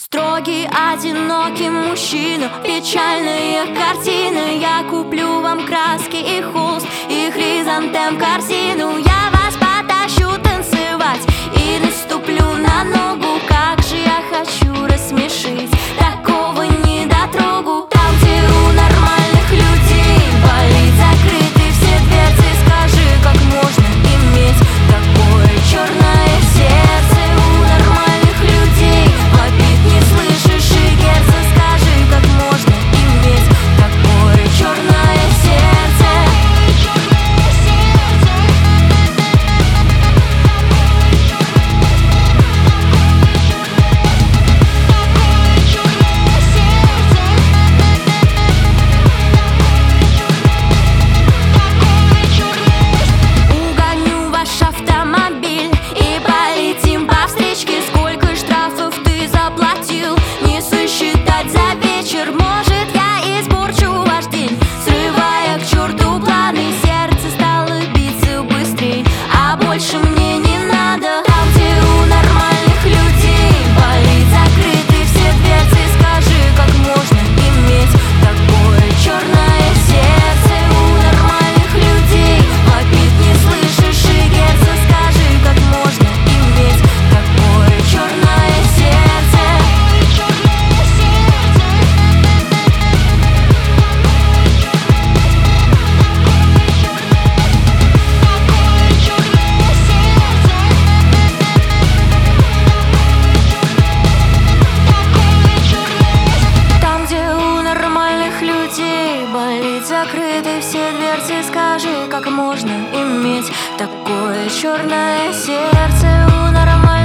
Строгий, одинокий мужчина, печальные картины. Я куплю вам краски и холст, и хризантем корзину. Я вас потащу танцевать и наступлю на ногу. Как же я хочу рассмешить такого недотрогу. Там, где у нормальных людей болит закрыты все дверцы, скажи, как можно иметь такое черное сердце. У нормальных людей вопит, не слышишь и герца. Скажи, как можно иметь такое черное сердце. Угоню ваш автомобиль и полетим по встречке. Сколько штрафов ты заплатил, не сосчитать за вечер. Может, я испорчу ваш день, срывая к черту планы. Сердце стало биться быстрей, а больше мне не надо. Там, где у нормальных людей болит закрыты все дверцы, скажи, как можно иметь такое черное сердце. У нормальных людей вопит, не слышишь и герца. Скажи, как можно иметь такое черное сердце. Там, где у нормальных людей болит закрыты все дверцы, скажи, как можно иметь такое черное сердце. У нормальных